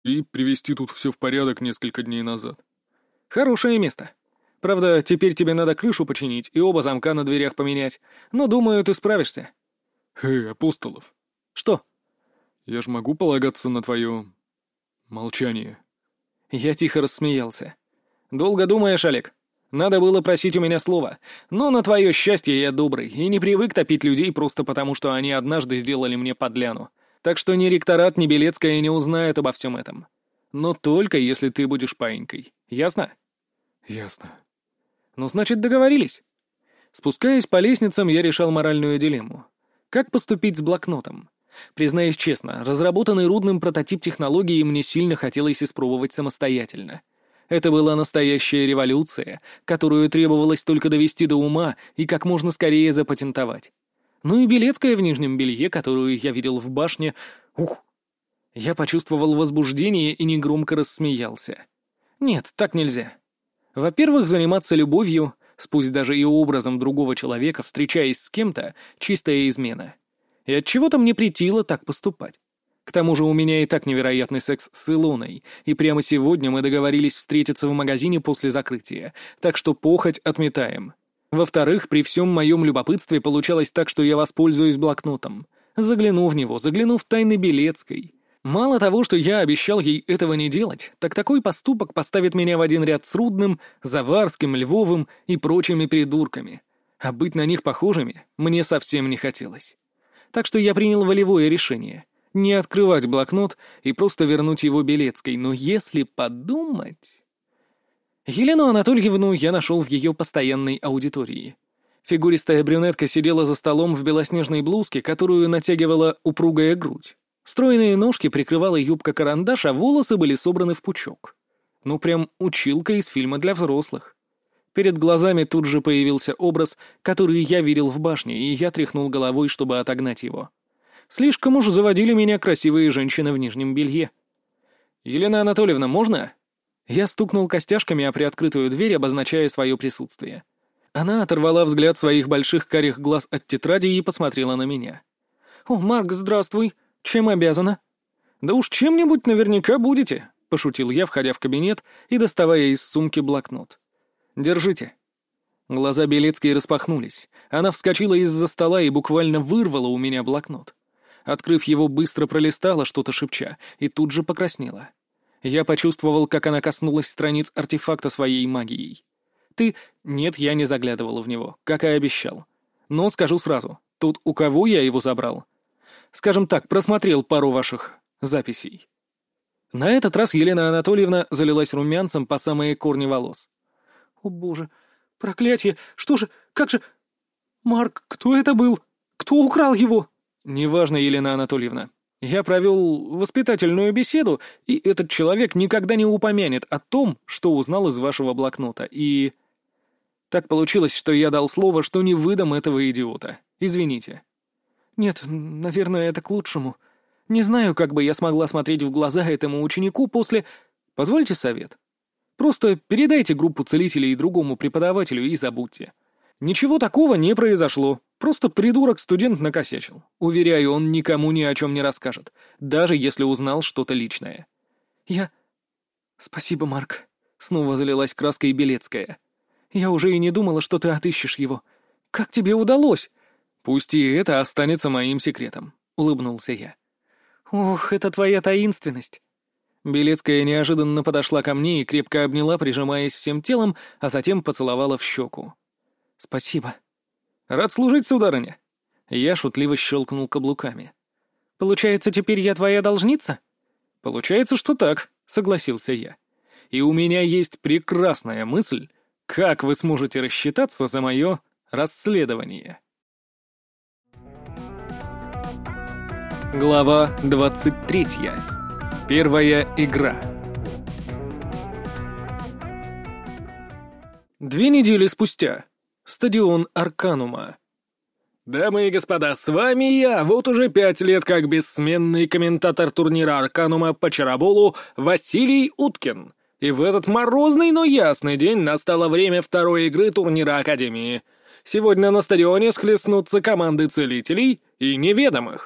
и привести тут все в порядок несколько дней назад. Хорошее место. Правда, теперь тебе надо крышу починить и оба замка на дверях поменять. Но, думаю, ты справишься. Апостолов, Что? я ж могу полагаться на твое молчание. Я тихо рассмеялся. Долго думаешь, Олег? Надо было просить у меня слова. Но на твое счастье я добрый и не привык топить людей просто потому, что они однажды сделали мне подляну. Так что ни ректорат, ни Белецкая не узнают обо всем этом. Но только если ты будешь паинькой. Ясно? Ясно. Ну, значит, договорились. Спускаясь по лестницам, я решал моральную дилемму. Как поступить с блокнотом? Признаюсь честно, разработанный Рудным прототип технологии мне сильно хотелось испробовать самостоятельно. Это была настоящая революция, которую требовалось только довести до ума и как можно скорее запатентовать. Ну и Белецкая в нижнем белье, которую я видел в башне. Ух! Я почувствовал возбуждение и негромко рассмеялся. Нет, так нельзя. Во-первых, заниматься любовью, пусть даже и образом другого человека, встречаясь с кем-то, чистая измена. И отчего-то мне претило так поступать. К тому же у меня и так невероятный секс с Илоной, и прямо сегодня мы договорились встретиться в магазине после закрытия, так что похоть отметаем. Во-вторых, при всем моем любопытстве получалось так, что я воспользуюсь блокнотом. Загляну в него, загляну в тайны Белецкой. Мало того, что я обещал ей этого не делать, так такой поступок поставит меня в один ряд с Рудным, Заварским, Львовым и прочими придурками. А быть на них похожими мне совсем не хотелось. Так что я принял волевое решение. Не открывать блокнот и просто вернуть его Белецкой, но если подумать... Елену Анатольевну я нашел в ее постоянной аудитории. Фигуристая брюнетка сидела за столом в белоснежной блузке, которую натягивала упругая грудь. Стройные ножки прикрывала юбка-карандаш, а волосы были собраны в пучок. Ну прям училка из фильма для взрослых. Перед глазами тут же появился образ, который я видел в башне, и я тряхнул головой, чтобы отогнать его. Слишком уж заводили меня красивые женщины в нижнем белье. «Елена Анатольевна, можно?» Я стукнул костяшками о приоткрытую дверь, обозначая свое присутствие. Она оторвала взгляд своих больших карих глаз от тетради и посмотрела на меня. «О, Марк, здравствуй! Чем обязана?» «Да уж чем-нибудь наверняка будете», — пошутил я, входя в кабинет и доставая из сумки блокнот. «Держите». Глаза Белецкой распахнулись. Она вскочила из-за стола и буквально вырвала у меня блокнот. Открыв его, быстро пролистала, что-то шепча, и тут же покраснела. Я почувствовал, как она коснулась страниц артефакта своей магией. «Ты...» «Нет, я не заглядывала в него, как и обещал. Но скажу сразу, тут у кого я его забрал? Скажем так, просмотрел пару ваших записей». На этот раз Елена Анатольевна залилась румянцем по самые корни волос. «О боже, проклятие! Что же, как же... Марк, кто это был? Кто украл его?» «Неважно, Елена Анатольевна. Я провел воспитательную беседу, и этот человек никогда не упомянет о том, что узнал из вашего блокнота, и... Так получилось, что я дал слово, что не выдам этого идиота. Извините». «Нет, наверное, это к лучшему. Не знаю, как бы я смогла смотреть в глаза этому ученику после... Позвольте совет. Просто передайте группу целителей другому преподавателю и забудьте. Ничего такого не произошло. Просто придурок-студент накосячил. Уверяю, он никому ни о чем не расскажет, даже если узнал что-то личное». «Я... Спасибо, Марк», — снова залилась краской Белецкая. «Я уже и не думала, что ты отыщешь его. Как тебе удалось?» «Пусть и это останется моим секретом», — улыбнулся я. «Ох, это твоя таинственность». Белецкая неожиданно подошла ко мне и крепко обняла, прижимаясь всем телом, а затем поцеловала в щеку. «Спасибо». «Рад служить, сударыня». Я шутливо щелкнул каблуками. «Получается, теперь я твоя должница?» «Получается, что так», — согласился я. «И у меня есть прекрасная мысль, как вы сможете рассчитаться за мое расследование». Глава 23. Первая игра. 2 недели спустя. Стадион Арканума. «Дамы и господа, с вами я, вот уже 5 лет как бессменный комментатор турнира Арканума по чароболу Василий Уткин. И в этот морозный, но ясный день настало время второй игры турнира Академии. Сегодня на стадионе схлестнутся команды целителей и неведомых.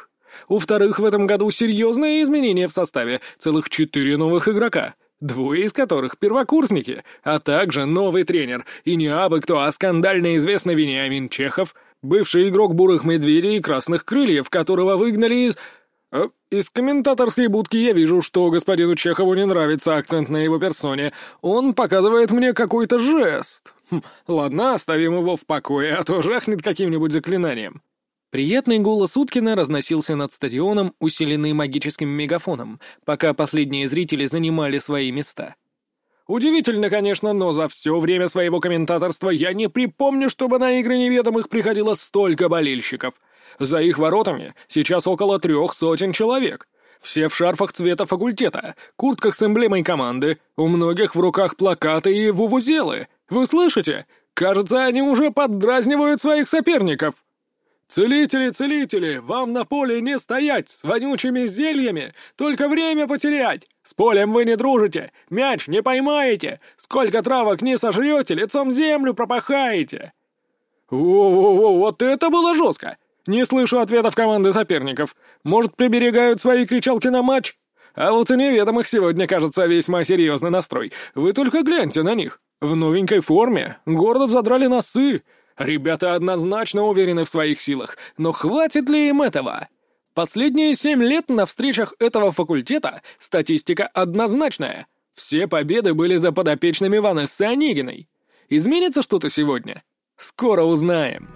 У вторых в этом году серьезные изменения в составе, целых 4 новых игрока. 2 из которых первокурсники, а также новый тренер, и не абы кто, а скандально известный Вениамин Чехов, бывший игрок «Бурых медведей» и «Красных крыльев», которого выгнали из комментаторской будки. Я вижу, что господину Чехову не нравится акцент на его персоне. Он показывает мне какой-то жест. Ладно, оставим его в покое, а то жахнет каким-нибудь заклинанием. Приятный голос Уткина разносился над стадионом, усиленный магическим мегафоном, пока последние зрители занимали свои места. Удивительно, конечно, но за все время своего комментаторства я не припомню, чтобы на игры неведомых приходило столько болельщиков. За их воротами сейчас около 300 человек. Все в шарфах цвета факультета, куртках с эмблемой команды, у многих в руках плакаты и вувузелы. Вы слышите? Кажется, они уже поддразнивают своих соперников. «Целители, целители, вам на поле не стоять с вонючими зельями, только время потерять! С полем вы не дружите, мяч не поймаете, сколько травок не сожрете, лицом землю пропахаете!» «Во-во-во, вот это было жестко! Не слышу ответов команды соперников. Может, приберегают свои кричалки на матч? А вот у неведомых сегодня, кажется, весьма серьезный настрой. Вы только гляньте на них. В новенькой форме, гордо задрали носы. Ребята однозначно уверены в своих силах, но хватит ли им этого? Последние 7 лет на встречах этого факультета статистика однозначная. Все победы были за подопечными Ванессы Онегиной. Изменится что-то сегодня? Скоро узнаем.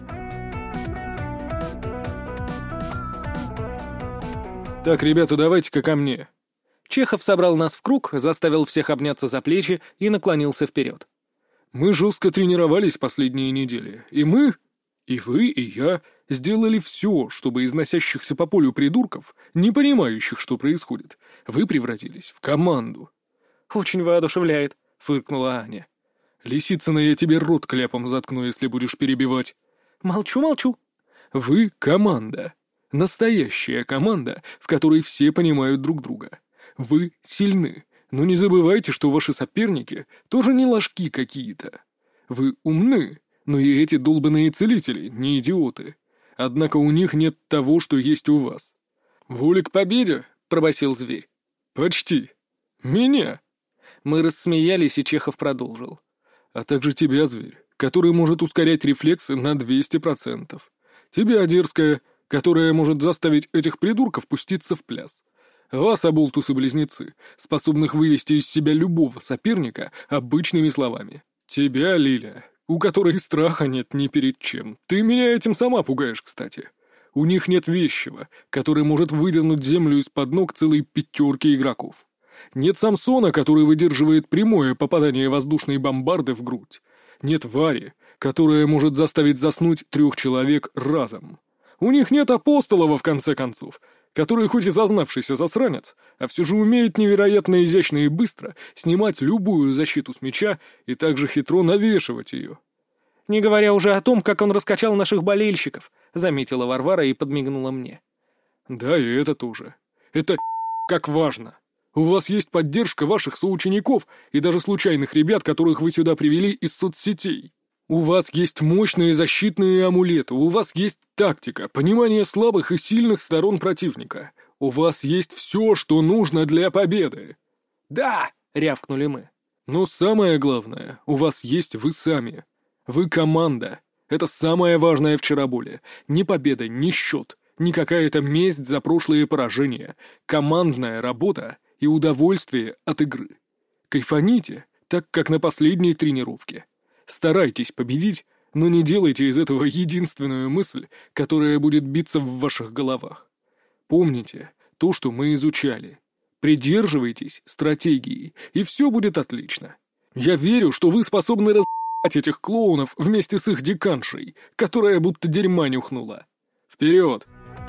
Так, ребята, давайте-ка ко мне. Чехов собрал нас в круг, заставил всех обняться за плечи и наклонился вперед. Мы жестко тренировались последние недели, и мы, и вы, и я, сделали все, чтобы из носящихся по полю придурков, не понимающих, что происходит, вы превратились в команду. «Очень воодушевляет», — фыркнула Аня. «Лисицына, я тебе рот кляпом заткну, если будешь перебивать». «Молчу, молчу». Вы команда. Настоящая команда, в которой все понимают друг друга. Вы сильны. Но не забывайте, что ваши соперники тоже не ложки какие-то. Вы умны, но и эти долбаные целители не идиоты. Однако у них нет того, что есть у вас. «Воля к победе!» — пробасил зверь. «Почти. Меня!» Мы рассмеялись, и Чехов продолжил. «А также тебя, зверь, который может ускорять рефлексы на 200%. Тебя, дерзкая, которая может заставить этих придурков пуститься в пляс. Вас, оболтусы-близнецы, способных вывести из себя любого соперника обычными словами. Тебя, Лиля, у которой страха нет ни перед чем. Ты меня этим сама пугаешь, кстати. У них нет вещего, который может выдернуть землю из-под ног целой 5 игроков. Нет Самсона, который выдерживает прямое попадание воздушной бомбарды в грудь. Нет Вари, которая может заставить заснуть 3 человек разом. У них нет Апостолова, в конце концов, который хоть и зазнавшийся засранец, а все же умеет невероятно изящно и быстро снимать любую защиту с мяча и также хитро навешивать ее. «Не говоря уже о том, как он раскачал наших болельщиков», — заметила Варвара и подмигнула мне. Да, и это тоже. Это как важно. У вас есть поддержка ваших соучеников и даже случайных ребят, которых вы сюда привели из соцсетей. У вас есть мощные защитные амулеты, у вас есть тактика, понимание слабых и сильных сторон противника. У вас есть все, что нужно для победы. «Да!» — рявкнули мы. Но самое главное, у вас есть вы сами. Вы команда. Это самое важное в Чараболе. Ни победа, ни счет, ни какая-то месть за прошлые поражения. Командная работа и удовольствие от игры. Кайфаните, так как на последней тренировке. Старайтесь победить, но не делайте из этого единственную мысль, которая будет биться в ваших головах. Помните то, что мы изучали. Придерживайтесь стратегии, и все будет отлично. Я верю, что вы способны разъебать этих клоунов вместе с их деканшей, которая будто дерьма нюхнула. Вперед!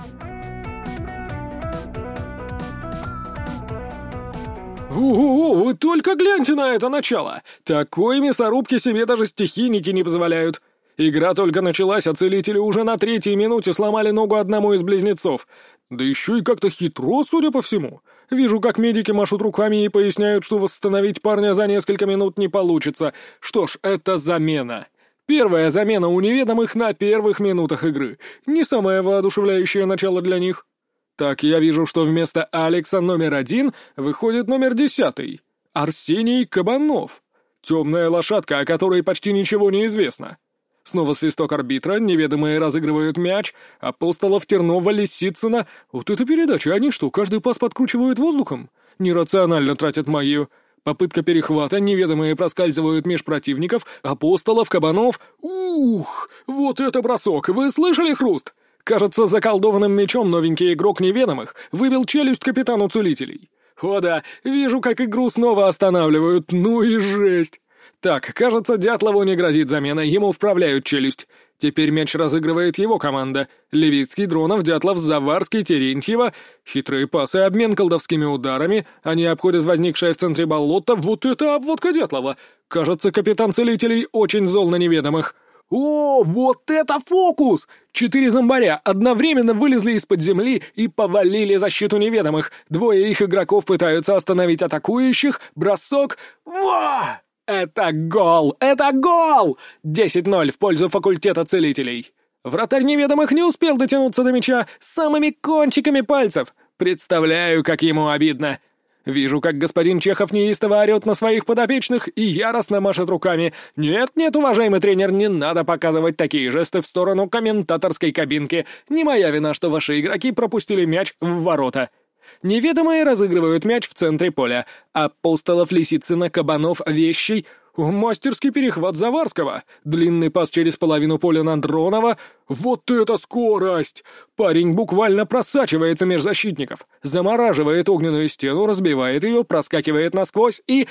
«Вы только гляньте на это начало! Такой мясорубки себе даже стихийники не позволяют! Игра только началась, а целители уже на 3-й минуте сломали ногу одному из близнецов. Да еще и как-то хитро, судя по всему. Вижу, как медики машут руками и поясняют, что восстановить парня за несколько минут не получится. Что ж, это замена. Первая замена у неведомых на первых минутах игры. Не самое воодушевляющее начало для них». Так, я вижу, что вместо Алекса номер 1 выходит номер 10. Арсений Кабанов. Темная лошадка, о которой почти ничего не известно. Снова свисток арбитра, неведомые разыгрывают мяч, Апостолов, Тернова, Лисицына. Вот это передача, они что, каждый пас подкручивают воздухом? Нерационально тратят магию. Попытка перехвата, неведомые проскальзывают меж противников, Апостолов, Кабанов. Ух, вот это бросок, вы слышали хруст? Кажется, заколдованным мечом новенький игрок неведомых выбил челюсть капитану целителей. О да, вижу, как игру снова останавливают, ну и жесть. Так, кажется, Дятлову не грозит замена, ему вправляют челюсть. Теперь мяч разыгрывает его команда. Левицкий, Дронов, Дятлов, Заварский, Терентьева. Хитрые пасы, обмен колдовскими ударами. Они обходят возникшее в центре болото. Вот это обводка Дятлова! Кажется, капитан целителей очень зол на неведомых. О, вот это фокус! 4 зомбаря одновременно вылезли из-под земли и повалили защиту неведомых. Двое их игроков пытаются остановить атакующих. Бросок. Ва! Это гол! Это гол! 10-0 в пользу факультета целителей. Вратарь неведомых не успел дотянуться до мяча самыми кончиками пальцев. Представляю, как ему обидно. Вижу, как господин Чехов неистово орет на своих подопечных и яростно машет руками. Нет, уважаемый тренер, не надо показывать такие жесты в сторону комментаторской кабинки. Не моя вина, что ваши игроки пропустили мяч в ворота. Неведомые разыгрывают мяч в центре поля. Апостолов, Лисицына, Кабанов, Вещий. Мастерский перехват Заварского. Длинный пас через половину поля на Дронова. Вот это скорость! Парень буквально просачивается меж защитников. Замораживает огненную стену, разбивает ее, проскакивает насквозь и...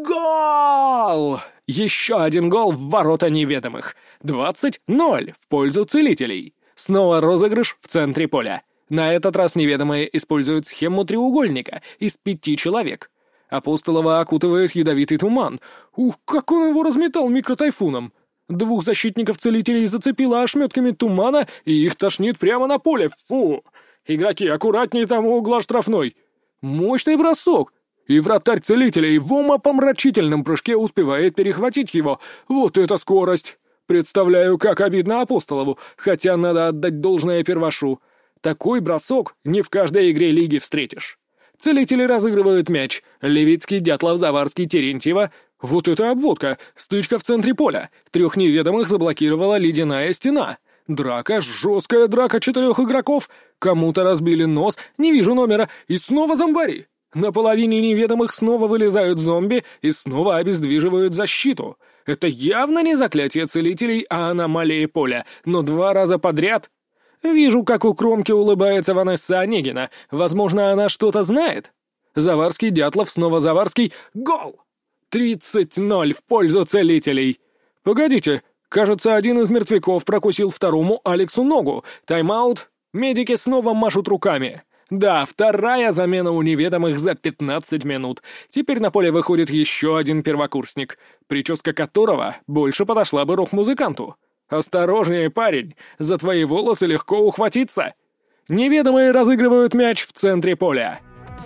Гол! Еще один гол в ворота неведомых. 20-0 в пользу целителей. Снова розыгрыш в центре поля. На этот раз неведомые используют схему треугольника из 5 человек. Апостолова окутывает ядовитый туман. Ух, как он его разметал микротайфуном! 2 защитников целителей зацепило ошметками тумана, и их тошнит прямо на поле. Фу! Игроки, аккуратнее там у угла штрафной. Мощный бросок! И вратарь целителей в умопомрачительном прыжке успевает перехватить его. Вот это скорость! Представляю, как обидно Апостолову, хотя надо отдать должное первашу. Такой бросок не в каждой игре лиги встретишь. Целители разыгрывают мяч. Левицкий, Дятлов, Заварский, Терентьева. Вот это обводка! Стычка в центре поля. 3 неведомых заблокировала ледяная стена. Драка, жесткая драка 4 игроков. Кому-то разбили нос, не вижу номера, и снова зомбари. На половине неведомых снова вылезают зомби и снова обездвиживают защиту. Это явно не заклятие целителей, а аномалии поля, но 2 раза подряд... Вижу, как у кромки улыбается Ванесса Онегина. Возможно, она что-то знает. Заварский, Дятлов, снова Заварский. Гол! 30-0 в пользу целителей. Погодите, кажется, один из мертвяков прокусил второму Алексу ногу. Тайм-аут. Медики снова машут руками. Да, 2-я замена у неведомых за 15 минут. Теперь на поле выходит еще один первокурсник, прическа которого больше подошла бы рок-музыканту. «Осторожнее, парень! За твои волосы легко ухватиться!» Неведомые разыгрывают мяч в центре поля.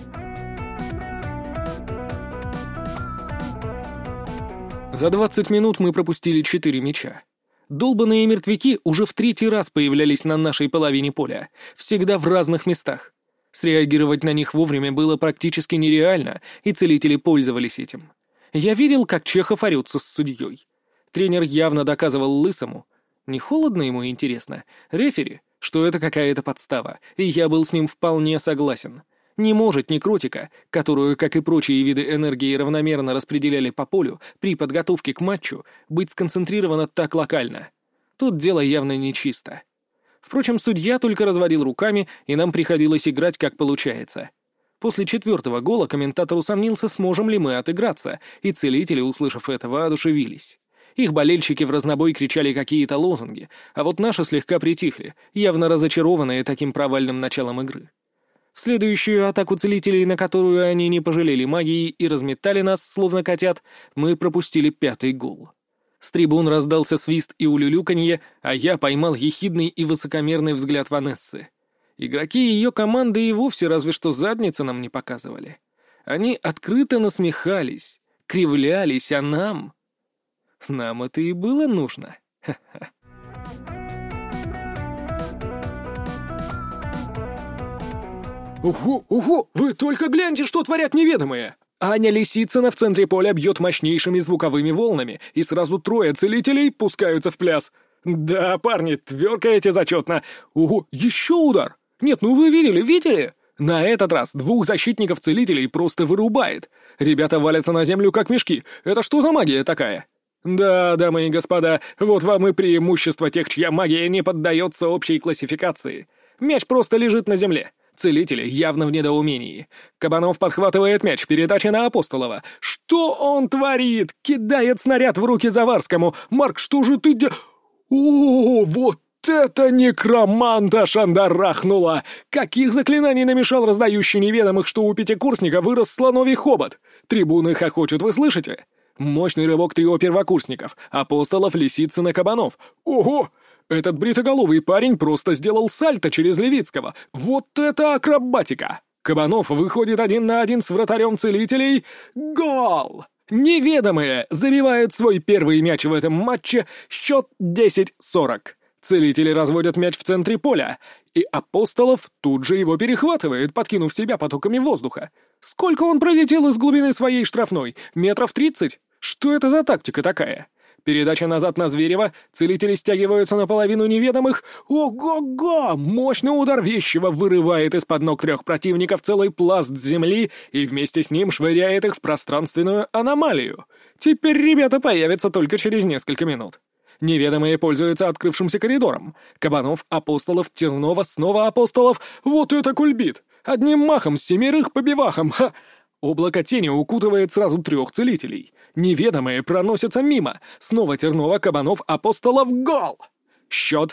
За 20 минут мы пропустили 4 мяча. Долбаные мертвяки уже в 3-й раз появлялись на нашей половине поля, всегда в разных местах. Среагировать на них вовремя было практически нереально, и целители пользовались этим. Я видел, как Чехов орется с судьей. Тренер явно доказывал Лысому. Не холодно ему, интересно? Рефери, что это какая-то подстава, и я был с ним вполне согласен. Не может некротика, которую, как и прочие виды энергии, равномерно распределяли по полю при подготовке к матчу, быть сконцентрирована так локально. Тут дело явно нечисто. Впрочем, судья только разводил руками, и нам приходилось играть, как получается. После 4-го гола комментатор усомнился, сможем ли мы отыграться, и целители, услышав это, воодушевились. Их болельщики в разнобой кричали какие-то лозунги, а вот наши слегка притихли, явно разочарованные таким провальным началом игры. В следующую атаку целителей, на которую они не пожалели магии и разметали нас, словно котят, мы пропустили 5-й гол. С трибун раздался свист и улюлюканье, а я поймал ехидный и высокомерный взгляд Ванессы. Игроки ее команды и вовсе разве что задницы нам не показывали. Они открыто насмехались, кривлялись, а нам... Нам это и было нужно. Ха-ха. Ого, ого, вы только гляньте, что творят неведомые! Аня Лисицына в центре поля бьет мощнейшими звуковыми волнами, и сразу трое целителей пускаются в пляс. Да, парни, тверкаете зачетно. Ого, еще удар! Нет, ну вы видели? На этот раз двух защитников-целителей просто вырубает. Ребята валятся на землю как мешки. Это что за магия такая? Да, дамы и господа, вот вам и преимущество тех, чья магия не поддается общей классификации. Мяч просто лежит на земле. Целители явно в недоумении. Кабанов подхватывает мяч, передача на Апостолова. Что он творит? Кидает снаряд в руки Заварскому. Марк, что же ты О, вот это некроманта шандарахнула! Каких заклинаний намешал раздающий неведомых, что у пятикурсника вырос слоновий хобот? Трибуны хохочут, вы слышите? Мощный рывок трио первокурсников. Апостолов, Лисицына, Кабанов. Ого! Этот бритоголовый парень просто сделал сальто через Левицкого. Вот это акробатика! Кабанов выходит 1 на 1 с вратарем целителей. Гол! Неведомые забивают свой первый мяч в этом матче, счет 10-40. Целители разводят мяч в центре поля, и Апостолов тут же его перехватывает, подкинув себя потоками воздуха. Сколько он пролетел из глубины своей штрафной? Метров 30? Что это за тактика такая? Передача назад на Зверева, целители стягиваются наполовину неведомых. Ого-го! Мощный удар вещего вырывает из-под ног трех противников целый пласт земли и вместе с ним швыряет их в пространственную аномалию. Теперь ребята появятся только через несколько минут. Неведомые пользуются открывшимся коридором. Кабанов, Апостолов, Тернова, снова Апостолов. Вот это кульбит! Одним махом с 7 по бивахам, ха! Облако тени укутывает сразу 3 целителей. Неведомые проносятся мимо. Снова Тернова, Кабанов, Апостолов, гол! Счет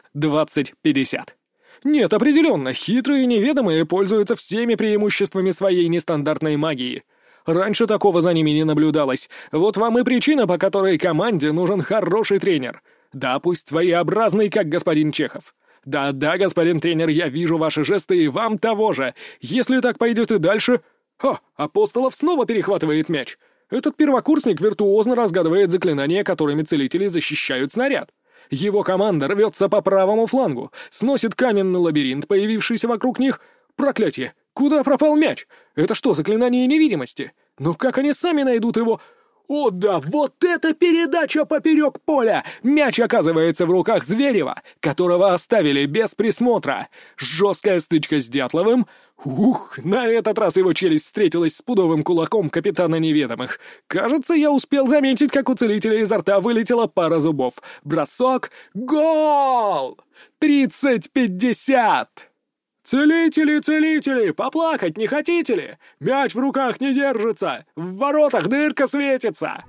20-50. Нет, определенно, хитрые неведомые пользуются всеми преимуществами своей нестандартной магии. Раньше такого за ними не наблюдалось. Вот вам и причина, по которой команде нужен хороший тренер. Да, пусть своеобразный, как господин Чехов. Да-да, господин тренер, я вижу ваши жесты и вам того же. Если так пойдет и дальше... Апостолов снова перехватывает мяч. Этот первокурсник виртуозно разгадывает заклинания, которыми целители защищают снаряд. Его команда рвется по правому флангу, сносит каменный лабиринт, появившийся вокруг них. Проклятье! Куда пропал мяч? Это что, заклинание невидимости? Но как они сами найдут его? О да, вот это передача поперек поля! Мяч оказывается в руках Зверева, которого оставили без присмотра. Жесткая стычка с Дятловым. Ух, на этот раз его челюсть встретилась с пудовым кулаком капитана неведомых. Кажется, я успел заметить, как у целителя изо рта вылетела пара зубов. Бросок. Гол! 30-50! «Целители, поплакать не хотите ли? Мяч в руках не держится! В воротах дырка светится!»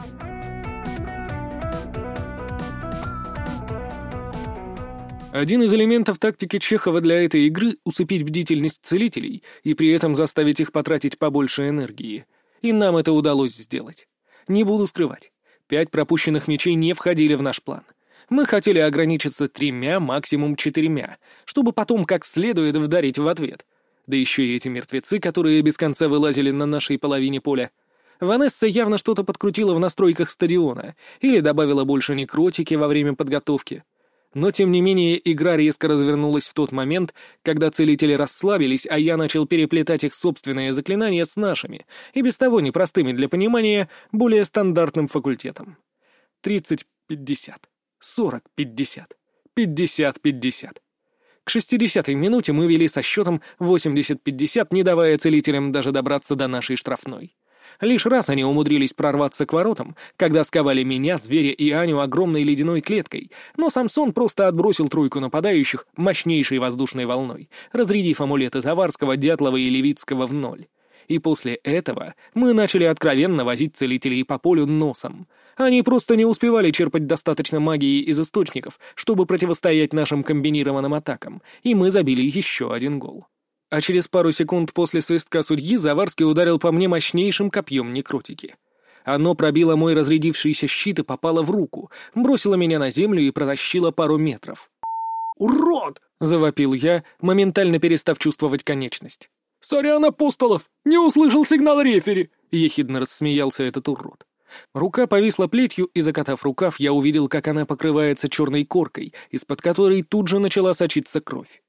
Один из элементов тактики Чехова для этой игры — усыпить бдительность целителей и при этом заставить их потратить побольше энергии. И нам это удалось сделать. Не буду скрывать, 5 пропущенных мячей не входили в наш план. Мы хотели ограничиться 3, максимум 4, чтобы потом как следует вдарить в ответ. Да еще и эти мертвецы, которые без конца вылазили на нашей половине поля. Ванесса явно что-то подкрутила в настройках стадиона или добавила больше некротики во время подготовки. Но, тем не менее, игра резко развернулась в тот момент, когда целители расслабились, а я начал переплетать их собственные заклинания с нашими, и без того непростыми для понимания, более стандартным факультетом. 30-50. 40-50. 50-50. К 60-й минуте мы вели со счетом 80-50, не давая целителям даже добраться до нашей штрафной. Лишь раз они умудрились прорваться к воротам, когда сковали меня, Зверя и Аню огромной ледяной клеткой, но Самсон просто отбросил тройку нападающих мощнейшей воздушной волной, разрядив амулеты Заварского, Дятлова и Левицкого в ноль. И после этого мы начали откровенно возить целителей по полю носом. Они просто не успевали черпать достаточно магии из источников, чтобы противостоять нашим комбинированным атакам, и мы забили еще 1 гол. А через пару секунд после свистка судьи Заварский ударил по мне мощнейшим копьем некротики. Оно пробило мой разрядившийся щит и попало в руку, бросило меня на землю и протащило пару метров. «Урод!» — завопил я, моментально перестав чувствовать конечность. «Сорян, Апостолов! Не услышал сигнал рефери!» — ехидно рассмеялся этот урод. Рука повисла плетью, и, закатав рукав, я увидел, как она покрывается черной коркой, из-под которой тут же начала сочиться кровь.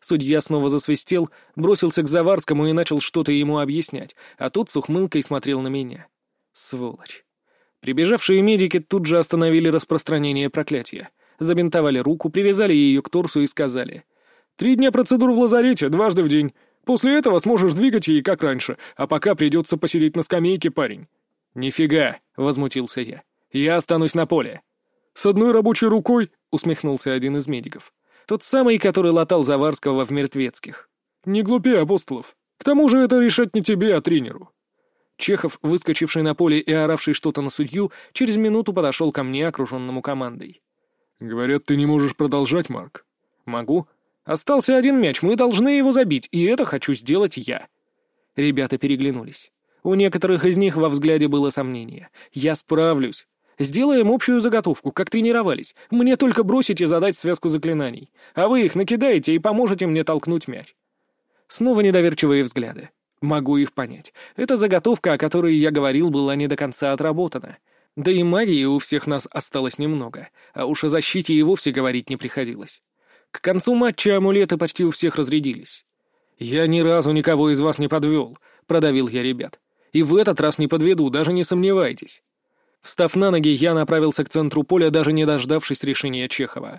Судья снова засвистел, бросился к Заварскому и начал что-то ему объяснять, а тот с ухмылкой смотрел на меня. Сволочь. Прибежавшие медики тут же остановили распространение проклятия. Забинтовали руку, привязали ее к торсу и сказали: 3 дня процедур в лазарете, дважды в день. После этого сможешь двигать ей как раньше, а пока придется посидеть на скамейке, парень». «Нифига», — возмутился я. «Я останусь на поле». «С одной рабочей рукой?» — усмехнулся один из медиков. Тот самый, который латал Заварского в Мертвецких. «Не глупи, Апостолов. К тому же это решать не тебе, а тренеру». Чехов, выскочивший на поле и оравший что-то на судью, через минуту подошел ко мне, окруженному командой. «Говорят, ты не можешь продолжать, Марк». «Могу. Остался один мяч, мы должны его забить, и это хочу сделать я». Ребята переглянулись. У некоторых из них во взгляде было сомнение. «Я справлюсь. Сделаем общую заготовку, как тренировались. Мне только бросить и задать связку заклинаний. А вы их накидаете и поможете мне толкнуть мяч». Снова недоверчивые взгляды. Могу их понять. Эта заготовка, о которой я говорил, была не до конца отработана. Да и магии у всех нас осталось немного, а уж о защите и вовсе говорить не приходилось. К концу матча амулеты почти у всех разрядились. «Я ни разу никого из вас не подвел», — продавил я ребят. «И в этот раз не подведу, даже не сомневайтесь». Встав на ноги, я направился к центру поля, даже не дождавшись решения Чехова.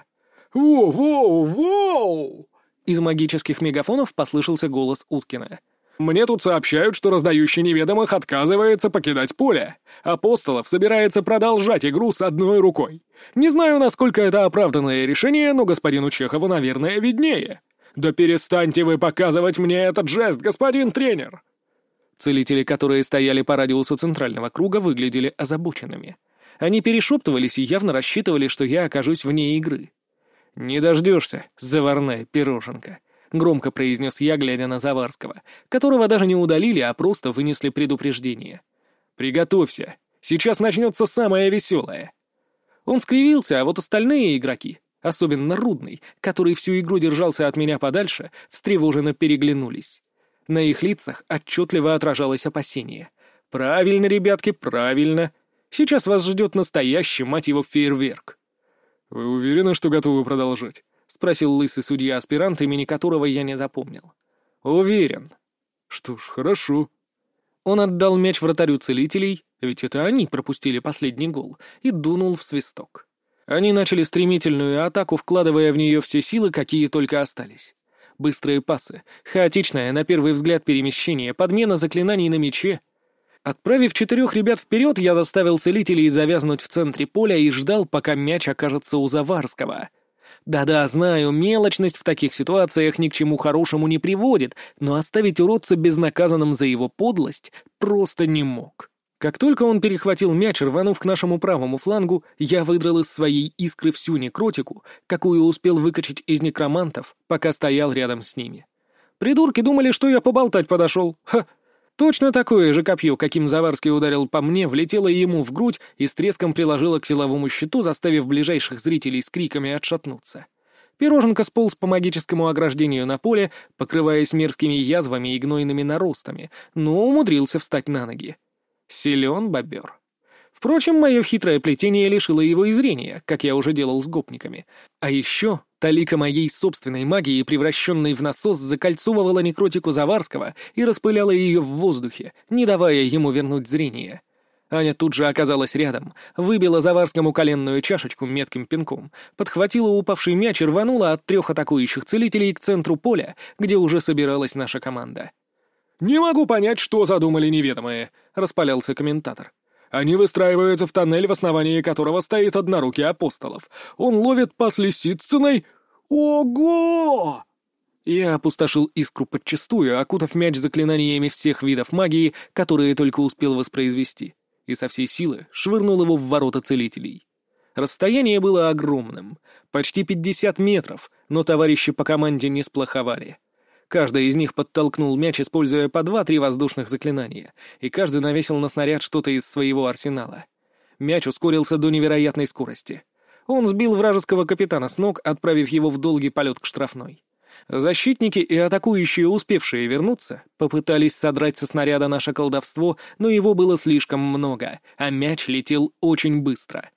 «Воу-воу-воу!» Из магических мегафонов послышался голос Уткина. «Мне тут сообщают, что раздающий неведомых отказывается покидать поле. Апостолов собирается продолжать игру с одной рукой. Не знаю, насколько это оправданное решение, но господину Чехову, наверное, виднее. Да перестаньте вы показывать мне этот жест, господин тренер!» Целители, которые стояли по радиусу центрального круга, выглядели озабоченными. Они перешептывались и явно рассчитывали, что я окажусь вне игры. «Не дождешься, заварная пироженка», — громко произнес я, глядя на Заварского, которого даже не удалили, а просто вынесли предупреждение. «Приготовься, сейчас начнется самое веселое». Он скривился, а вот остальные игроки, особенно Рудный, который всю игру держался от меня подальше, встревоженно переглянулись. На их лицах отчетливо отражалось опасение. «Правильно, ребятки, правильно. Сейчас вас ждет настоящий, мать его, фейерверк». «Вы уверены, что готовы продолжать?» — спросил лысый судья-аспирант, имени которого я не запомнил. «Уверен». «Что ж, хорошо». Он отдал мяч вратарю целителей, ведь это они пропустили последний гол, и дунул в свисток. Они начали стремительную атаку, вкладывая в нее все силы, какие только остались. Быстрые пасы, хаотичное, на первый взгляд, перемещение, подмена заклинаний на мяче. Отправив 4 ребят вперед, я заставил целителей завязнуть в центре поля и ждал, пока мяч окажется у Заварского. Да-да, знаю, мелочность в таких ситуациях ни к чему хорошему не приводит, но оставить уродца безнаказанным за его подлость просто не мог. Как только он перехватил мяч, рванув к нашему правому флангу, я выдрал из своей искры всю некротику, какую успел выкачать из некромантов, пока стоял рядом с ними. Придурки думали, что я поболтать подошел. Ха! Точно такое же копье, каким Заварский ударил по мне, влетело ему в грудь и с треском приложило к силовому щиту, заставив ближайших зрителей с криками отшатнуться. Пироженка сполз по магическому ограждению на поле, покрываясь мерзкими язвами и гнойными наростами, но умудрился встать на ноги. Силен бобер. Впрочем, мое хитрое плетение лишило его и зрения, как я уже делал с гопниками. А еще талика моей собственной магии, превращенной в насос, закольцовывала некротику Заварского и распыляла ее в воздухе, не давая ему вернуть зрение. Аня тут же оказалась рядом, выбила Заварскому коленную чашечку метким пинком, подхватила упавший мяч и рванула от 3 атакующих целителей к центру поля, где уже собиралась наша команда. «Не могу понять, что задумали неведомые», — распалялся комментатор. «Они выстраиваются в тоннель, в основании которого стоит однорукий Апостолов. Он ловит пас Лисицыной. Ого!» Я опустошил искру подчистую, окутав мяч заклинаниями всех видов магии, которые только успел воспроизвести, и со всей силы швырнул его в ворота целителей. Расстояние было огромным, почти 50 метров, но товарищи по команде не сплоховали. Каждый из них подтолкнул мяч, используя по 2-3 воздушных заклинания, и каждый навесил на снаряд что-то из своего арсенала. Мяч ускорился до невероятной скорости. Он сбил вражеского капитана с ног, отправив его в долгий полет к штрафной. Защитники и атакующие, успевшие вернуться, попытались содрать со снаряда наше колдовство, но его было слишком много, а мяч летел очень быстро.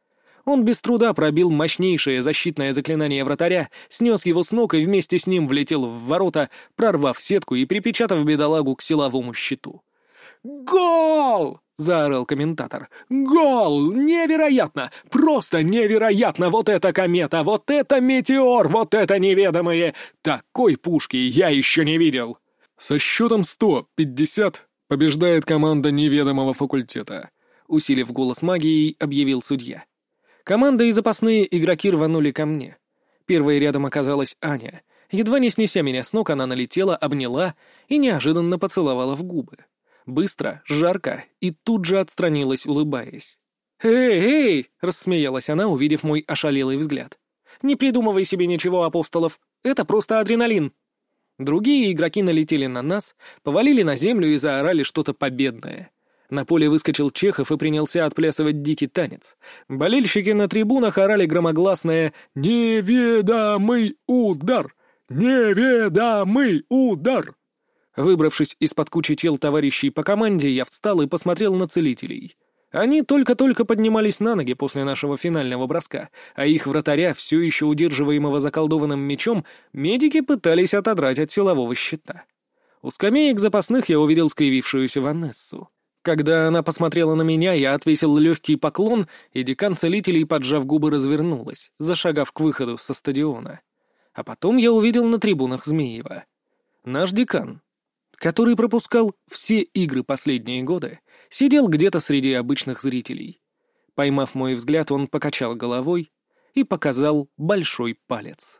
Он без труда пробил мощнейшее защитное заклинание вратаря, снес его с ног и вместе с ним влетел в ворота, прорвав сетку и припечатав бедолагу к силовому щиту. «Гол!» — заорал комментатор. «Гол! Невероятно! Просто невероятно! Вот это комета! Вот это метеор! Вот это неведомое! Такой пушки я еще не видел!» Со счетом 100-50 побеждает команда неведомого факультета. Усилив голос магией, объявил судья. Команда и запасные игроки рванули ко мне. Первой рядом оказалась Аня. Едва не снеся меня с ног, она налетела, обняла и неожиданно поцеловала в губы. Быстро, жарко и тут же отстранилась, улыбаясь. «Эй, эй!» — рассмеялась она, увидев мой ошалелый взгляд. «Не придумывай себе ничего, Апостолов, это просто адреналин!» Другие игроки налетели на нас, повалили на землю и заорали что-то победное. На поле выскочил Чехов и принялся отплясывать дикий танец. Болельщики на трибунах орали громогласное «Неведомый удар! Неведомый удар!». Выбравшись из-под кучи тел товарищей по команде, я встал и посмотрел на целителей. Они только-только поднимались на ноги после нашего финального броска, а их вратаря, все еще удерживаемого заколдованным мечом, медики пытались отодрать от силового щита. У скамеек запасных я увидел скривившуюся Ванессу. Когда она посмотрела на меня, я отвесил легкий поклон, и декан целителей, поджав губы, развернулась, зашагав к выходу со стадиона. А потом я увидел на трибунах Змеева. Наш декан, который пропускал все игры последние годы, сидел где-то среди обычных зрителей. Поймав мой взгляд, он покачал головой и показал большой палец.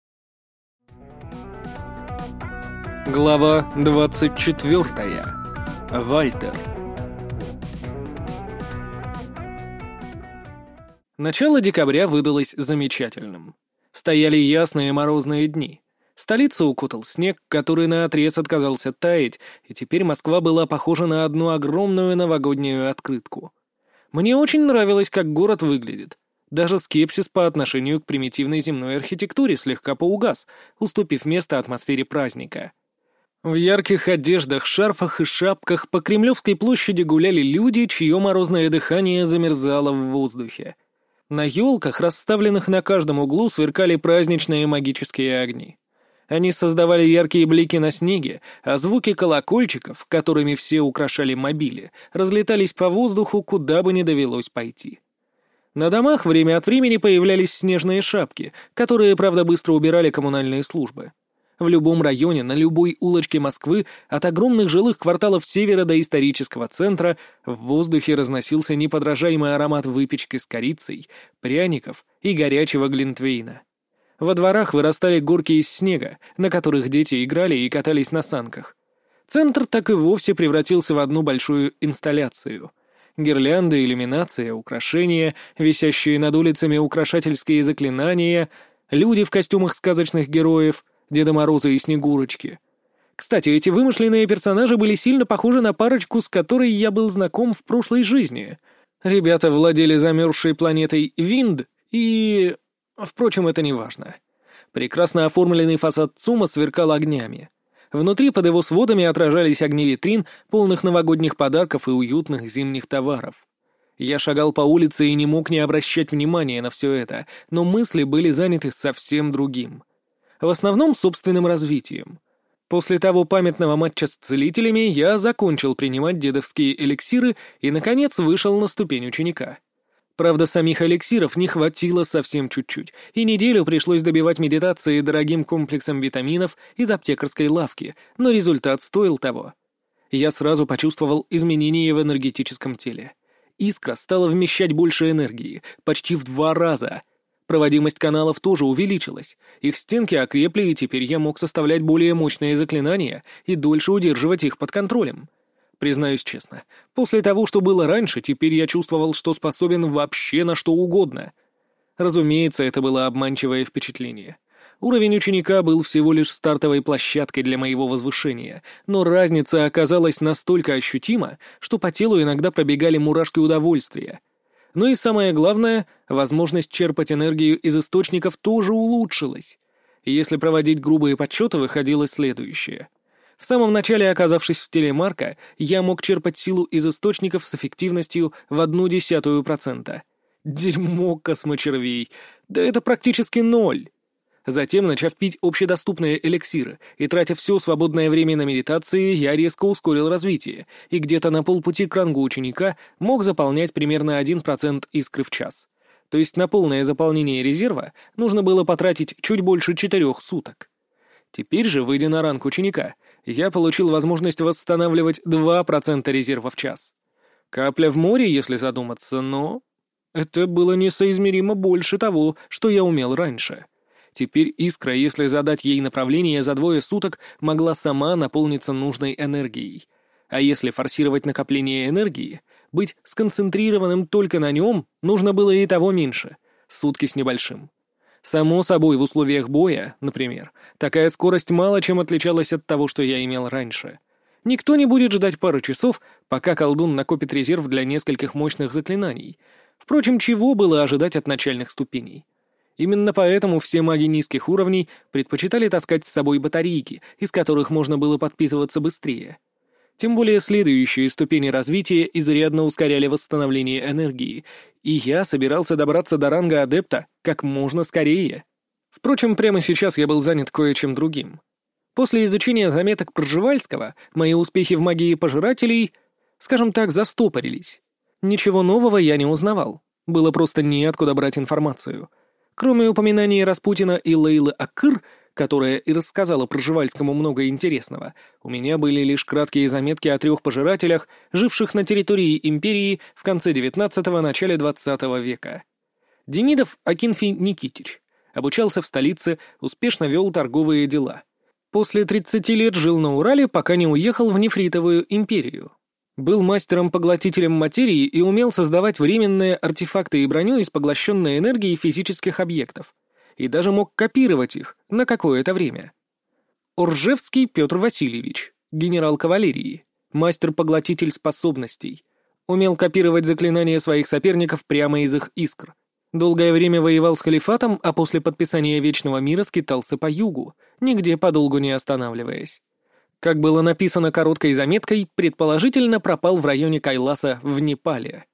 Глава 24. Вальтер. Начало декабря выдалось замечательным. Стояли ясные морозные дни. Столицу укутал снег, который наотрез отказался таять, и теперь Москва была похожа на одну огромную новогоднюю открытку. Мне очень нравилось, как город выглядит. Даже скепсис по отношению к примитивной земной архитектуре слегка поугас, уступив место атмосфере праздника. В ярких одеждах, шарфах и шапках по Кремлевской площади гуляли люди, чье морозное дыхание замерзало в воздухе. На елках, расставленных на каждом углу, сверкали праздничные магические огни. Они создавали яркие блики на снеге, а звуки колокольчиков, которыми все украшали мобили, разлетались по воздуху, куда бы ни довелось пойти. На домах время от времени появлялись снежные шапки, которые, правда, быстро убирали коммунальные службы. В любом районе, на любой улочке Москвы, от огромных жилых кварталов севера до исторического центра, в воздухе разносился неподражаемый аромат выпечки с корицей, пряников и горячего глинтвейна. Во дворах вырастали горки из снега, на которых дети играли и катались на санках. Центр так и вовсе превратился в одну большую инсталляцию. Гирлянды, иллюминация, украшения, висящие над улицами украшательские заклинания, люди в костюмах сказочных героев, Деда Мороза и Снегурочки. Кстати, эти вымышленные персонажи были сильно похожи на парочку, с которой я был знаком в прошлой жизни. Ребята владели замерзшей планетой Винд и... Впрочем, это не важно. Прекрасно оформленный фасад ЦУМа сверкал огнями. Внутри под его сводами отражались огни витрин, полных новогодних подарков и уютных зимних товаров. Я шагал по улице и не мог не обращать внимания на все это, но мысли были заняты совсем другим. В основном собственным развитием. После того памятного матча с целителями я закончил принимать дедовские эликсиры и, наконец, вышел на ступень ученика. Правда, самих эликсиров не хватило совсем чуть-чуть, и неделю пришлось добивать медитации дорогим комплексом витаминов из аптекарской лавки, но результат стоил того. Я сразу почувствовал изменения в энергетическом теле. Искра стала вмещать больше энергии, почти в 2 раза. Проводимость каналов тоже увеличилась, их стенки окрепли, и теперь я мог составлять более мощные заклинания и дольше удерживать их под контролем. Признаюсь честно, после того, что было раньше, теперь я чувствовал, что способен вообще на что угодно. Разумеется, это было обманчивое впечатление. Уровень ученика был всего лишь стартовой площадкой для моего возвышения, но разница оказалась настолько ощутима, что по телу иногда пробегали мурашки удовольствия. Ну и самое главное, возможность черпать энергию из источников тоже улучшилась. Если проводить грубые подсчеты, выходило следующее. В самом начале, оказавшись в теле Марка, я мог черпать силу из источников с эффективностью в 0,1%. Дерьмо космочервей. Да это практически ноль. Затем, начав пить общедоступные эликсиры и тратя все свободное время на медитации, я резко ускорил развитие, и где-то на полпути к рангу ученика мог заполнять примерно 1% искры в час. То есть на полное заполнение резерва нужно было потратить чуть больше 4 суток. Теперь же, выйдя на ранг ученика, я получил возможность восстанавливать 2% резерва в час. Капля в море, если задуматься, но это было несоизмеримо больше того, что я умел раньше. Теперь искра, если задать ей направление за 2 суток, могла сама наполниться нужной энергией. А если форсировать накопление энергии, быть сконцентрированным только на нем, нужно было и того меньше, сутки с небольшим. Само собой, в условиях боя, например, такая скорость мало чем отличалась от того, что я имел раньше. Никто не будет ждать пару часов, пока колдун накопит резерв для нескольких мощных заклинаний. Впрочем, чего было ожидать от начальных ступеней? Именно поэтому все маги низких уровней предпочитали таскать с собой батарейки, из которых можно было подпитываться быстрее. Тем более следующие ступени развития изрядно ускоряли восстановление энергии, и я собирался добраться до ранга адепта как можно скорее. Впрочем, прямо сейчас я был занят кое-чем другим. После изучения заметок Пржевальского мои успехи в магии пожирателей, скажем так, застопорились. Ничего нового я не узнавал, было просто неоткуда брать информацию. Кроме упоминаний Распутина и Лейлы Акыр, которая и рассказала Пржевальскому много интересного, у меня были лишь краткие заметки о 3 пожирателях, живших на территории империи в конце XIX – начале XX века. Демидов Акинфий Никитич обучался в столице, успешно вел торговые дела. После 30 лет жил на Урале, пока не уехал в Нефритовую империю. Был мастером-поглотителем материи и умел создавать временные артефакты и броню из поглощенной энергии физических объектов. И даже мог копировать их на какое-то время. Оржевский Петр Васильевич, генерал кавалерии, мастер-поглотитель способностей. Умел копировать заклинания своих соперников прямо из их искр. Долгое время воевал с халифатом, а после подписания Вечного мира скитался по югу, нигде подолгу не останавливаясь. Как было написано короткой заметкой, предположительно пропал в районе Кайласа в Непале.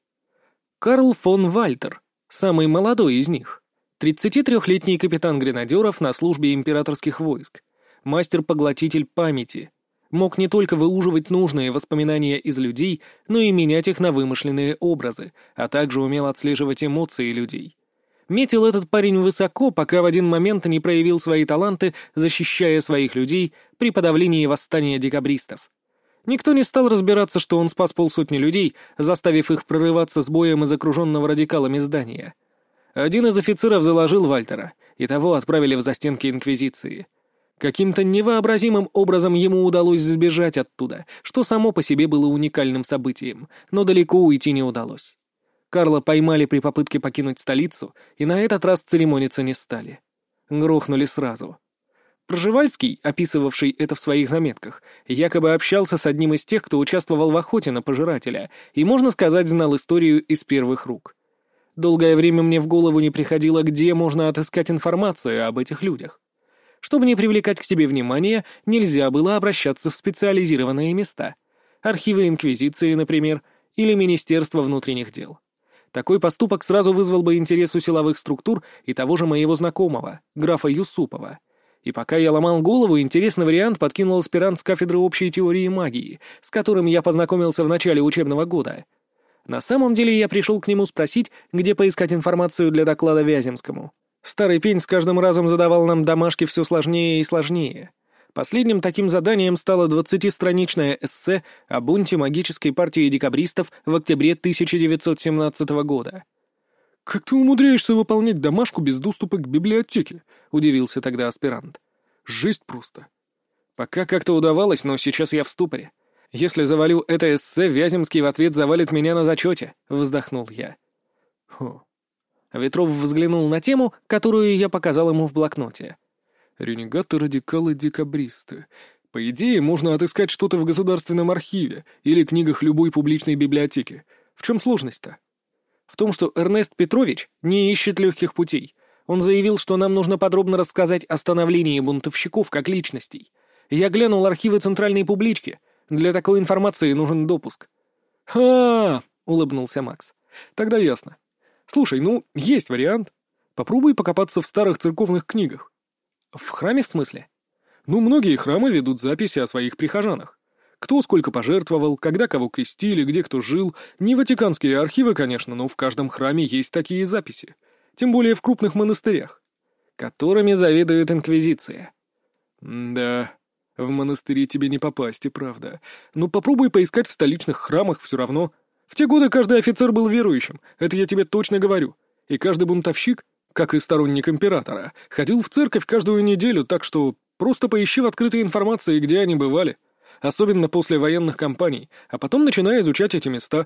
Карл фон Вальтер, самый молодой из них, 33-летний капитан гренадеров на службе императорских войск, мастер-поглотитель памяти, мог не только выуживать нужные воспоминания из людей, но и менять их на вымышленные образы, а также умел отслеживать эмоции людей. Метил этот парень высоко, пока в один момент не проявил свои таланты, защищая своих людей при подавлении восстания декабристов. Никто не стал разбираться, что он спас полсотни людей, заставив их прорываться с боем из окруженного радикалами здания. Один из офицеров заложил Вальтера, и того отправили в застенки Инквизиции. Каким-то невообразимым образом ему удалось сбежать оттуда, что само по себе было уникальным событием, но далеко уйти не удалось. Карла поймали при попытке покинуть столицу, и на этот раз церемониться не стали. Грохнули сразу. Пржевальский, описывавший это в своих заметках, якобы общался с одним из тех, кто участвовал в охоте на пожирателя, и, можно сказать, знал историю из первых рук. Долгое время мне в голову не приходило, где можно отыскать информацию об этих людях. Чтобы не привлекать к себе внимания, нельзя было обращаться в специализированные места. Архивы Инквизиции, например, или Министерство внутренних дел. Такой поступок сразу вызвал бы интерес у силовых структур и того же моего знакомого, графа Юсупова. И пока я ломал голову, интересный вариант подкинул аспирант с кафедры общей теории магии, с которым я познакомился в начале учебного года. На самом деле я пришел к нему спросить, где поискать информацию для доклада Вяземскому. Старый пень с каждым разом задавал нам домашки все сложнее и сложнее. Последним таким заданием стало 20-страничное эссе о бунте магической партии декабристов в октябре 1917 года. «Как ты умудряешься выполнять домашку без доступа к библиотеке?» — удивился тогда аспирант. «Жесть просто». «Пока как-то удавалось, но сейчас я в ступоре. Если завалю это эссе, Вяземский в ответ завалит меня на зачете», — вздохнул я. «Хо». Ветров взглянул на тему, которую я показал ему в блокноте. «Ренегаты, радикалы, декабристы. По идее, можно отыскать что-то в государственном архиве или книгах любой публичной библиотеки. В чем сложность-то?» В том, что Эрнест Петрович не ищет легких путей. Он заявил, что нам нужно подробно рассказать о становлении бунтовщиков как личностей. Я глянул архивы центральной публички. Для такой информации нужен допуск. «Ха!» — улыбнулся Макс. «Тогда ясно. Слушай, ну, есть вариант. Попробуй покопаться в старых церковных книгах. В храме, в смысле? Ну, многие храмы ведут записи о своих прихожанах. Кто сколько пожертвовал, когда кого крестили, где кто жил. Не ватиканские архивы, конечно, но в каждом храме есть такие записи. Тем более в крупных монастырях. Которыми заведует Инквизиция. Да, в монастыре тебе не попасть, и правда. Но попробуй поискать в столичных храмах все равно. В те годы каждый офицер был верующим, это я тебе точно говорю. И каждый бунтовщик, как и сторонник императора, ходил в церковь каждую неделю, так что просто поищи в открытой информации, где они бывали. Особенно после военных кампаний, а потом начинай изучать эти места.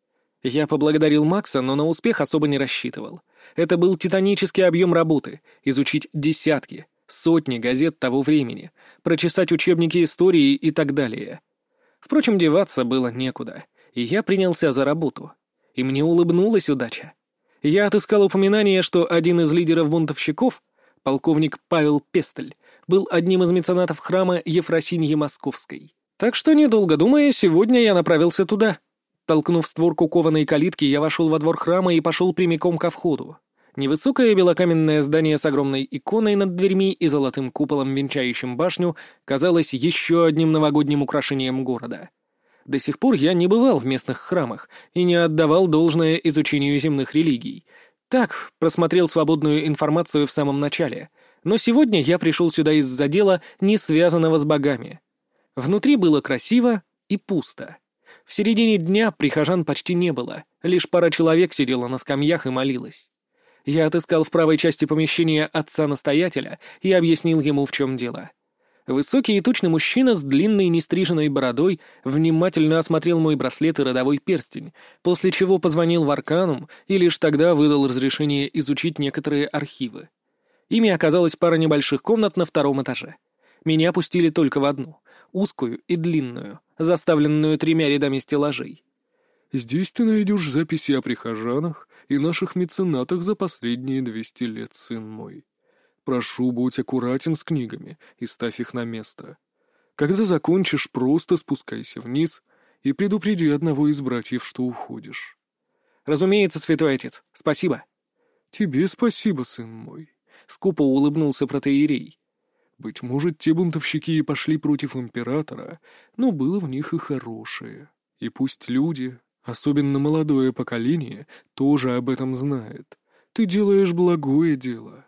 Я поблагодарил Макса, но на успех особо не рассчитывал. Это был титанический объем работы — изучить десятки, сотни газет того времени, прочесать учебники истории и так далее. Впрочем, деваться было некуда, и я принялся за работу. И мне улыбнулась удача. Я отыскал упоминание, что один из лидеров бунтовщиков, полковник Павел Пестель, был одним из меценатов храма Ефросиньи Московской. Так что, недолго думая, сегодня я направился туда. Толкнув створку кованой калитки, я вошел во двор храма и пошел прямиком ко входу. Невысокое белокаменное здание с огромной иконой над дверьми и золотым куполом, венчающим башню, казалось еще одним новогодним украшением города. До сих пор я не бывал в местных храмах и не отдавал должное изучению земных религий. Так, просмотрел свободную информацию в самом начале. Но сегодня я пришел сюда из-за дела, не связанного с богами. Внутри было красиво и пусто. В середине дня прихожан почти не было, лишь пара человек сидела на скамьях и молилась. Я отыскал в правой части помещения отца-настоятеля и объяснил ему, в чем дело. Высокий и тучный мужчина с длинной нестриженной бородой внимательно осмотрел мой браслет и родовой перстень, после чего позвонил в Арканум и лишь тогда выдал разрешение изучить некоторые архивы. Ими оказалась пара небольших комнат на втором этаже. Меня пустили только в одну, узкую и длинную, заставленную 3 рядами стеллажей. Здесь ты найдешь записи о прихожанах и наших меценатах за последние 200 лет, сын мой. Прошу, будь аккуратен с книгами и ставь их на место. Когда закончишь, просто спускайся вниз и предупреди одного из братьев, что уходишь. Разумеется, святой отец, спасибо. Тебе спасибо, сын мой. Скупо улыбнулся протоиерей. Быть может, те бунтовщики и пошли против императора, но было в них и хорошее. И пусть люди, особенно молодое поколение, тоже об этом знает. Ты делаешь благое дело.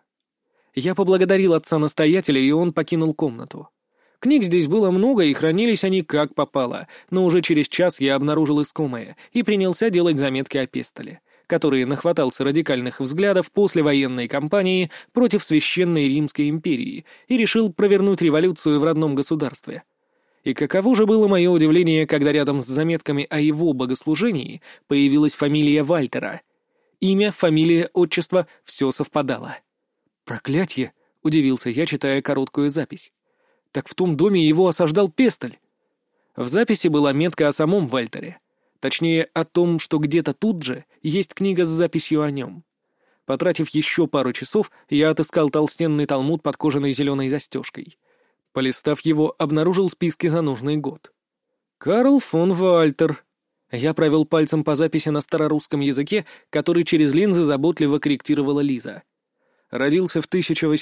Я поблагодарил отца-настоятеля, и он покинул комнату. Книг здесь было много, и хранились они как попало, но уже через час я обнаружил искомое и принялся делать заметки о Пестеле, который нахватался радикальных взглядов после военной кампании против Священной Римской империи и решил провернуть революцию в родном государстве. И каково же было мое удивление, когда рядом с заметками о его богослужении появилась фамилия Вальтера. Имя, фамилия, отчество — все совпадало. «Проклятье!» — удивился я, читая короткую запись. «Так в том доме его осаждал Пестель!» В записи была метка о самом Вальтере. Точнее, о том, что где-то тут же есть книга с записью о нем. Потратив еще пару часов, я отыскал толстенный талмуд под кожаной зеленой застежкой. Полистав его, обнаружил списки за нужный год. «Карл фон Вальтер». Я провел пальцем по записи на старорусском языке, который через линзы заботливо корректировала Лиза. Родился в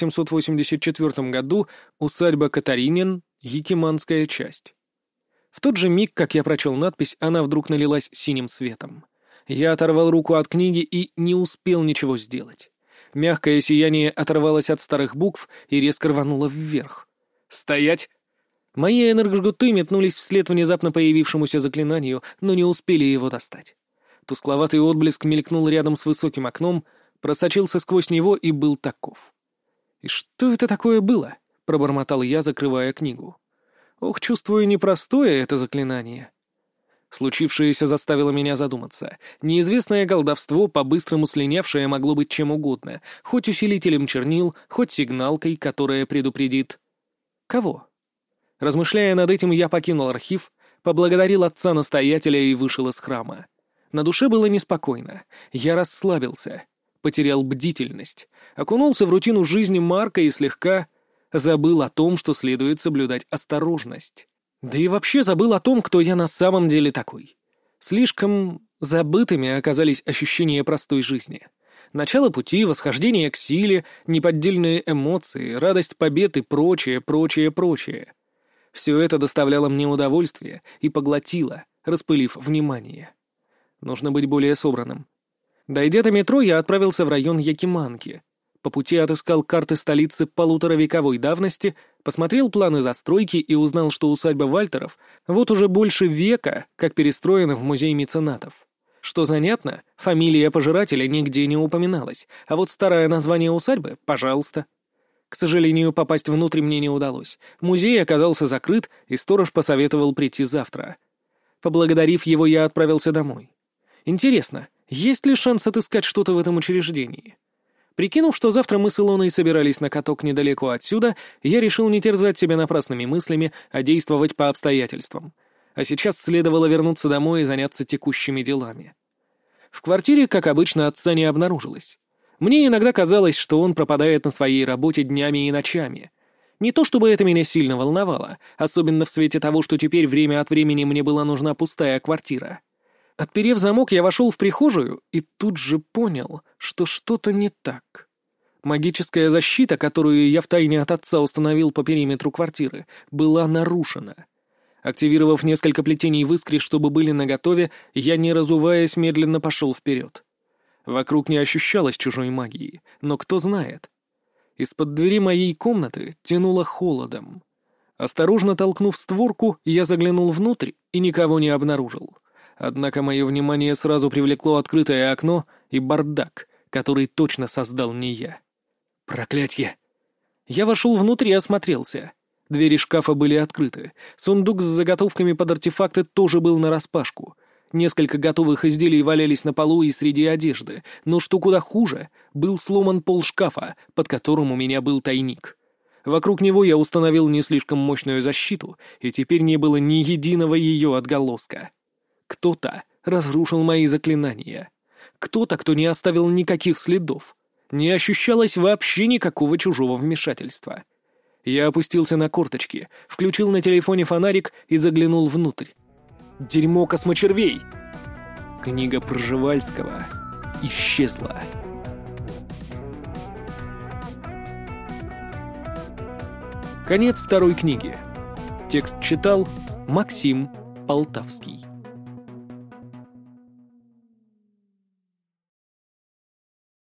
1884 году, усадьба Катаринин, Якиманская часть. В тот же миг, как я прочел надпись, она вдруг налилась синим светом. Я оторвал руку от книги и не успел ничего сделать. Мягкое сияние оторвалось от старых букв и резко рвануло вверх. «Стоять!» Мои энергожгуты метнулись вслед внезапно появившемуся заклинанию, но не успели его достать. Тускловатый отблеск мелькнул рядом с высоким окном, просочился сквозь него и был таков. «И что это такое было?» — пробормотал я, закрывая книгу. «Ох, чувствую, непростое это заклинание». Случившееся заставило меня задуматься. Неизвестное колдовство, по-быстрому слинявшее, могло быть чем угодно, хоть усилителем чернил, хоть сигналкой, которая предупредит... Кого? Размышляя над этим, я покинул архив, поблагодарил отца-настоятеля и вышел из храма. На душе было неспокойно. Я расслабился, потерял бдительность, окунулся в рутину жизни Марка и слегка забыл о том, что следует соблюдать осторожность. Да и вообще забыл о том, кто я на самом деле такой. Слишком забытыми оказались ощущения простой жизни. Начало пути, восхождение к силе, неподдельные эмоции, радость побед и прочее, прочее, прочее. Все это доставляло мне удовольствие и поглотило, распылив внимание. Нужно быть более собранным. Дойдя до метро, я отправился в район Якиманки. По пути отыскал карты столицы полуторавековой давности, посмотрел планы застройки и узнал, что усадьба Вальтеров вот уже больше века как перестроена в музей меценатов. Что занятно, фамилия пожирателя нигде не упоминалась, а вот старое название усадьбы — пожалуйста. К сожалению, попасть внутрь мне не удалось. Музей оказался закрыт, и сторож посоветовал прийти завтра. Поблагодарив его, я отправился домой. Интересно, есть ли шанс отыскать что-то в этом учреждении? Прикинув, что завтра мы с Илоной собирались на каток недалеко отсюда, я решил не терзать себя напрасными мыслями, а действовать по обстоятельствам. А сейчас следовало вернуться домой и заняться текущими делами. В квартире, как обычно, отца не обнаружилось. Мне иногда казалось, что он пропадает на своей работе днями и ночами. Не то чтобы это меня сильно волновало, особенно в свете того, что теперь время от времени мне была нужна пустая квартира. Отперев замок, я вошел в прихожую и тут же понял, что что-то не так. Магическая защита, которую я втайне от отца установил по периметру квартиры, была нарушена. Активировав несколько плетений в искре, чтобы были наготове, я, не разуваясь, медленно пошел вперед. Вокруг не ощущалось чужой магии, но кто знает. Из-под двери моей комнаты тянуло холодом. Осторожно толкнув створку, я заглянул внутрь и никого не обнаружил. Однако мое внимание сразу привлекло открытое окно и бардак, который точно создал не я. Проклятье! Я вошел внутрь и осмотрелся. Двери шкафа были открыты. Сундук с заготовками под артефакты тоже был нараспашку. Несколько готовых изделий валялись на полу и среди одежды, но что куда хуже, был сломан пол шкафа, под которым у меня был тайник. Вокруг него я установил не слишком мощную защиту, и теперь не было ни единого ее отголоска. Кто-то разрушил мои заклинания. Кто-то, кто не оставил никаких следов. Не ощущалось вообще никакого чужого вмешательства. Я опустился на корточки, включил на телефоне фонарик и заглянул внутрь. Дерьмо космочервей! Книга Пржевальского исчезла. Конец второй книги. Текст читал Максим Полтавский.